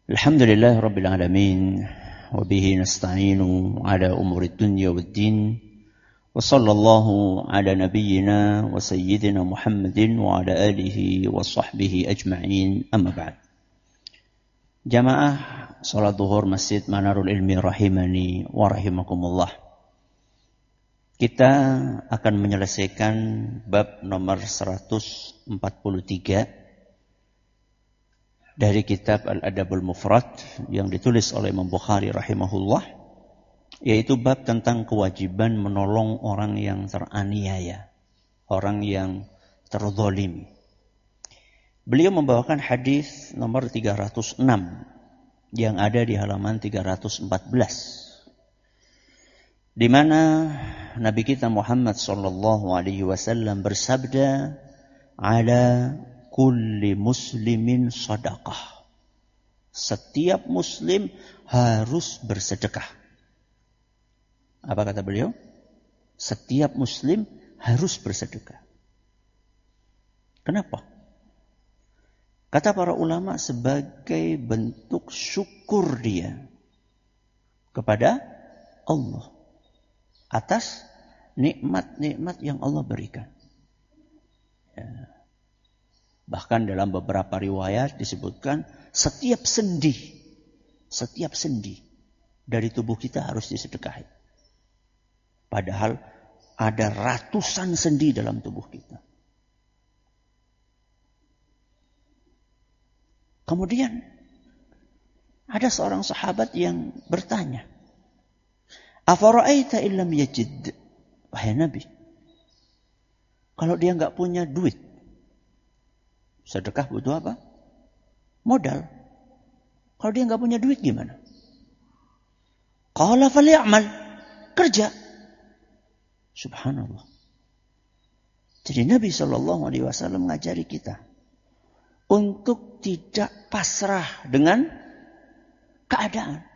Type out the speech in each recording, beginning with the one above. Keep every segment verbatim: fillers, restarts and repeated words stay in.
Alhamdulillah Rabbil Alamin wa bihi nasta'inu ala umuri dunya waddin wa sallallahu ala nabiyyina wa sayyidina Muhammadin wa ala alihi wa sahbihi ajma'in amma ba'd. Jamaah salat zuhur Masjid Manarul Ilmi rahimani wa rahimakumullah. Kita akan menyelesaikan bab nomor seratus empat puluh tiga dari kitab Al-Adabul Mufrad yang ditulis oleh Imam Bukhari rahimahullah, yaitu bab tentang kewajiban menolong orang yang teraniaya, orang yang terzalimi. Beliau membawakan hadis nomor tiga ratus enam yang ada di halaman tiga ratus empat belas, di mana Nabi kita Muhammad sallallahu alaihi wasallam bersabda, "Ala kulli muslimin sadaqah." Setiap muslim harus bersedekah. Apa kata beliau? Setiap muslim harus bersedekah. Kenapa? Kata para ulama, sebagai bentuk syukur dia kepada Allah atas nikmat-nikmat yang Allah berikan. Ya. Bahkan dalam beberapa riwayat disebutkan setiap sendi, setiap sendi dari tubuh kita harus disedekahi. Padahal ada ratusan sendi dalam tubuh kita. Kemudian ada seorang sahabat yang bertanya, "Afara'aita illam yajid?" Wahai Nabi, kalau dia enggak punya duit, sedekah butuh apa? Modal. Kalau dia enggak punya duit gimana? Qala falyamal, kerja. Subhanallah. Jadi Nabi shallallahu alaihi wasallam mengajari kita untuk tidak pasrah dengan keadaan.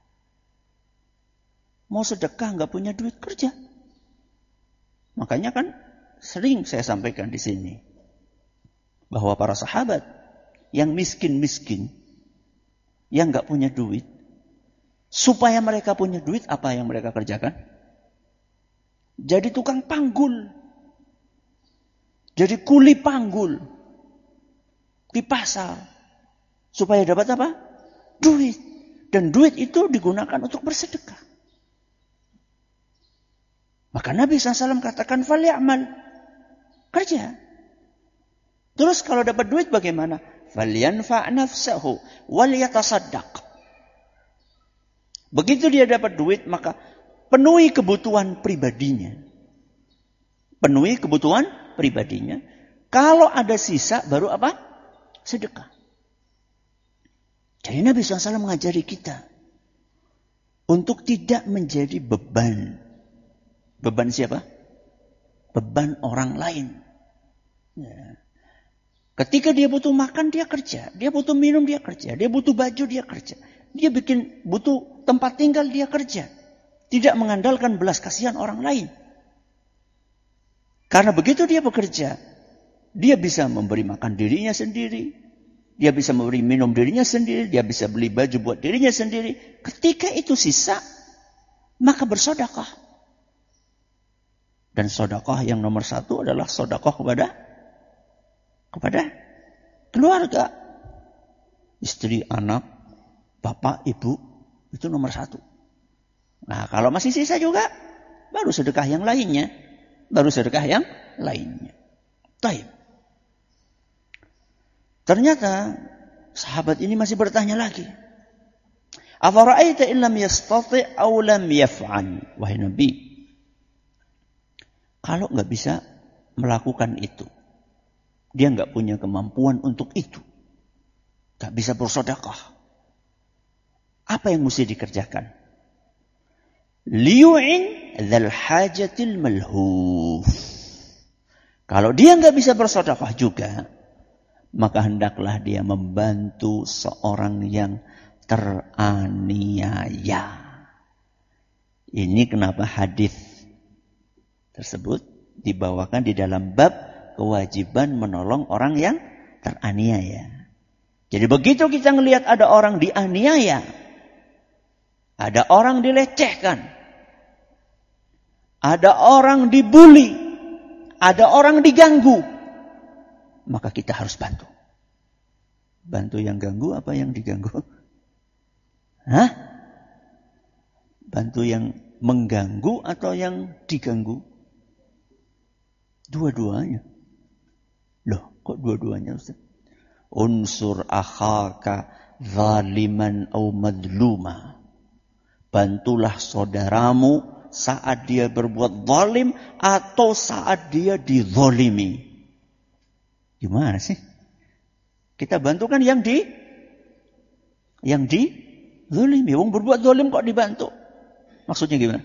Mau sedekah enggak punya duit, kerja. Makanya kan sering saya sampaikan di sini bahwa para sahabat yang miskin-miskin, yang enggak punya duit, supaya mereka punya duit, apa yang mereka kerjakan? Jadi tukang panggul. Jadi kuli panggul di pasar. Supaya dapat apa? Duit. Dan duit itu digunakan untuk bersedekah. Maka Nabi shallallahu alaihi wasallam katakan, "Falyamal." Kerja. Terus kalau dapat duit bagaimana? Falyanfa' nafsahu wal yatasaddaq. Begitu dia dapat duit, maka penuhi kebutuhan pribadinya. Penuhi kebutuhan pribadinya. Kalau ada sisa baru apa? Sedekah. Jadi Nabi shallallahu alaihi wasallam mengajari kita untuk tidak menjadi beban. Beban siapa? Beban orang lain. Ya. Ketika dia butuh makan, dia kerja. Dia butuh minum, dia kerja. Dia butuh baju, dia kerja. Dia bikin butuh tempat tinggal, dia kerja. Tidak mengandalkan belas kasihan orang lain. Karena begitu dia bekerja, dia bisa memberi makan dirinya sendiri. Dia bisa memberi minum dirinya sendiri. Dia bisa beli baju buat dirinya sendiri. Ketika itu sisa, maka bersedekah. Dan sedekah yang nomor satu adalah sedekah kepada kepada keluarga. Istri, anak, bapak, ibu, itu nomor satu. Nah, kalau masih sisa juga, baru sedekah yang lainnya. Baru sedekah yang lainnya. Taib. Ternyata sahabat ini masih bertanya lagi. Afara'aita illam yastati' aw lam yaf'al? Wahai Nabi, kalau enggak bisa melakukan itu, dia enggak punya kemampuan untuk itu, enggak bisa bersedekah, apa yang mesti dikerjakan? Liyu'in dzal hajatil malhuf. Kalau dia enggak bisa bersedekah juga, maka hendaklah dia membantu seorang yang teraniaya. Ini kenapa hadis tersebut dibawakan di dalam bab kewajiban menolong orang yang teraniaya. Jadi begitu kita ngelihat ada orang dianiaya, ada orang dilecehkan, ada orang dibuli, ada orang diganggu, maka kita harus bantu. Bantu yang ganggu apa yang diganggu? Hah? Bantu yang mengganggu atau yang diganggu? Dua-duanya. Loh, kok dua-duanya Ustaz? Unsur akhaka zaliman au madluma. Bantulah saudaramu saat dia berbuat zalim atau saat dia dizalimi. Gimana sih? Kita bantu kan yang di yang dizalimi. Wong berbuat zalim kok dibantu? Maksudnya gimana?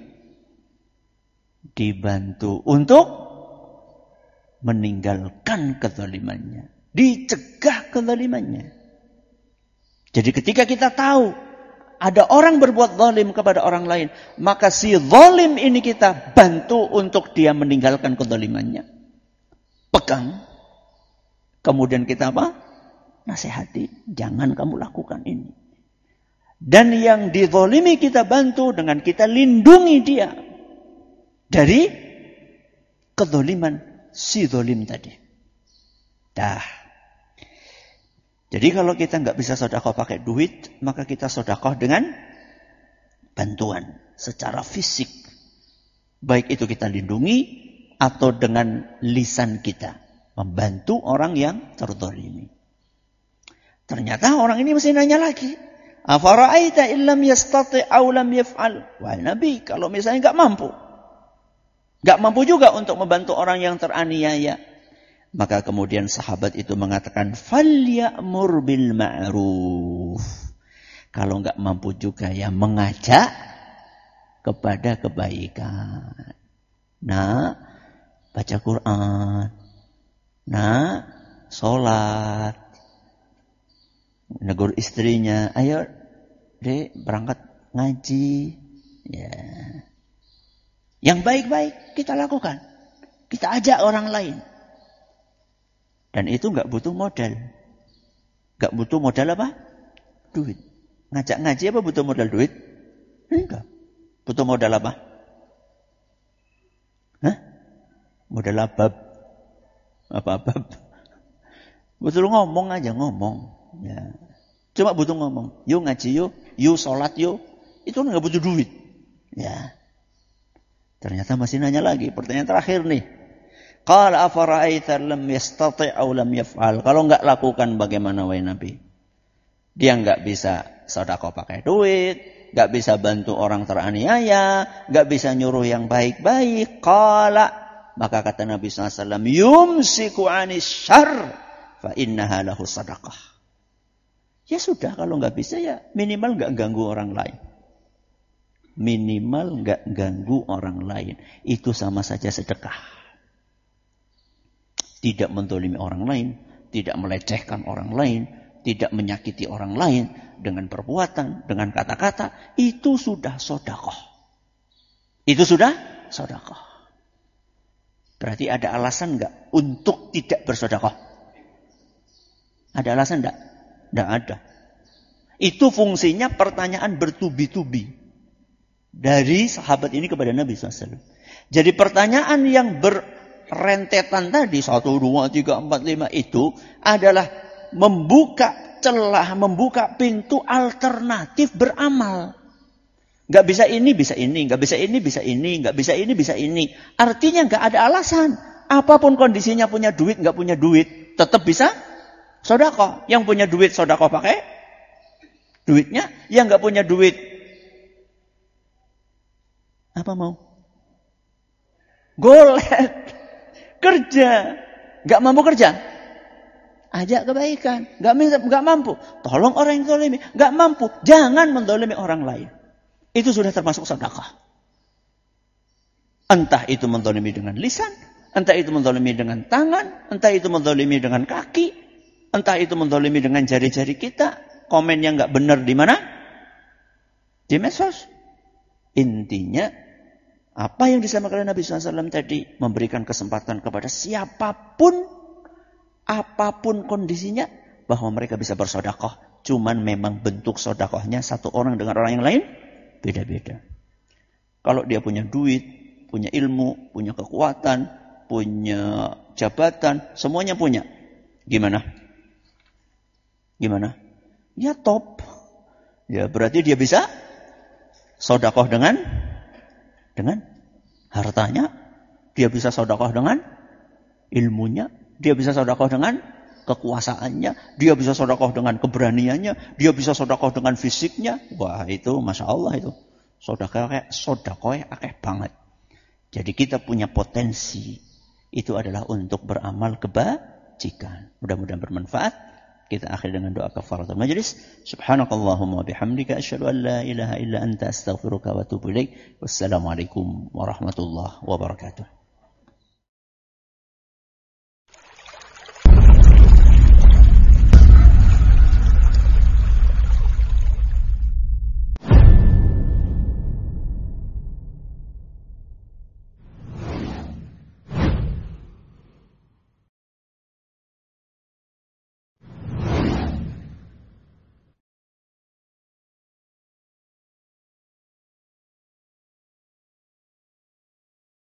Dibantu untuk meninggalkan kezalimannya. Dicegah kezalimannya. Jadi ketika kita tahu ada orang berbuat zalim kepada orang lain, maka si zalim ini kita bantu untuk dia meninggalkan kezalimannya. Pegang. Kemudian kita apa? Nasihati. Jangan kamu lakukan ini. Dan yang dizalimi kita bantu dengan kita lindungi dia dari kezaliman si zalim tadi. Dah. Jadi kalau kita nggak bisa sedekah pakai duit, maka kita sedekah dengan bantuan secara fisik. Baik itu kita lindungi atau dengan lisan kita. Membantu orang yang terzalimi. Ternyata orang ini masih nanya lagi. Afara'aita illam yastati' aw lam yaf'al. Wahai Nabi, kalau misalnya nggak mampu. Nggak mampu juga untuk membantu orang yang teraniaya. Maka kemudian sahabat itu mengatakan, falya'mur bil ma'ruf. Kalau enggak mampu juga ya mengajak kepada kebaikan. Nah, baca Quran. Nah, sholat. Negur istrinya, ayo dek berangkat ngaji. Ya. Yang baik-baik kita lakukan. Kita ajak orang lain. Dan itu enggak butuh modal. Enggak butuh modal apa? Duit. Ngajak ngaji apa butuh modal duit? Enggak. Butuh modal apa? Hah? Modal abab. Apa abab? Butuh ngomong aja, ngomong. Ya. Cuma butuh ngomong. Yuk ngaji yuk, yuk sholat yuk. Itu enggak butuh duit. Ya. Ternyata masih nanya lagi. Pertanyaan terakhir nih. Qala afara'aita lam yastati' aw lam yaf'al. Kalau enggak lakukan bagaimana wahai Nabi? Dia enggak bisa sedekah pakai duit, enggak bisa bantu orang teraniaya, enggak bisa nyuruh yang baik-baik. Qala, maka kata Nabi sallallahu alaihi wasallam, yumsiku 'anis syarr fa innaha lahu sadaqah. Ya sudah, kalau enggak bisa ya minimal enggak ganggu orang lain. Minimal enggak ganggu orang lain. Itu sama saja sedekah. Tidak menzalimi orang lain, tidak melecehkan orang lain, tidak menyakiti orang lain dengan perbuatan, dengan kata-kata, itu sudah sedekah. Itu sudah sedekah. Berarti ada alasan enggak untuk tidak bersedekah? Ada alasan enggak? Enggak ada. Itu fungsinya pertanyaan bertubi-tubi dari sahabat ini kepada Nabi sallallahu alaihi wasallam. Jadi pertanyaan yang ber rentetan tadi satu, dua, tiga, empat, lima itu adalah membuka celah, membuka pintu alternatif beramal. Gak bisa ini, bisa ini. Gak bisa ini, bisa ini. Gak bisa ini, bisa ini. Artinya gak ada alasan. Apapun kondisinya, punya duit, gak punya duit, tetap bisa sedekah. Yang punya duit sedekah pakai duitnya. Yang gak punya duit, apa mau? Golet. Kerja. Gak mampu kerja. Ajak kebaikan. Gak, gak mampu. Tolong orang yang zalimi. Gak mampu. Jangan menzalimi orang lain. Itu sudah termasuk sedekah. Entah itu menzalimi dengan lisan. Entah itu menzalimi dengan tangan. Entah itu menzalimi dengan kaki. Entah itu menzalimi dengan jari-jari kita. Komen yang gak benar di mana? Di medsos. Intinya, apa yang disampaikan oleh Nabi sallallahu alaihi wasallam tadi, memberikan kesempatan kepada siapapun, apapun kondisinya, bahwa mereka bisa bersedekah. Cuman memang bentuk sedekahnya satu orang dengan orang yang lain beda-beda. Kalau dia punya duit, punya ilmu, punya kekuatan, punya jabatan, semuanya punya. Gimana? Gimana? Ya top. Ya berarti dia bisa sedekah dengan dengan hartanya, dia bisa sedekah dengan ilmunya, dia bisa sedekah dengan kekuasaannya, dia bisa sedekah dengan keberaniannya, dia bisa sedekah dengan fisiknya. Wah, itu Masya Allah itu. Sedekah sedekah akeh banget. Jadi kita punya potensi. Itu adalah untuk beramal kebajikan. Mudah-mudahan bermanfaat. Kita akhiri dengan doa kafaratul majlis. Subhanakallahumma bihamdika asyhadu an la ilaha illa anta astaghfiruka wa atubu ilaik. Wassalamualaikum warahmatullahi wabarakatuh.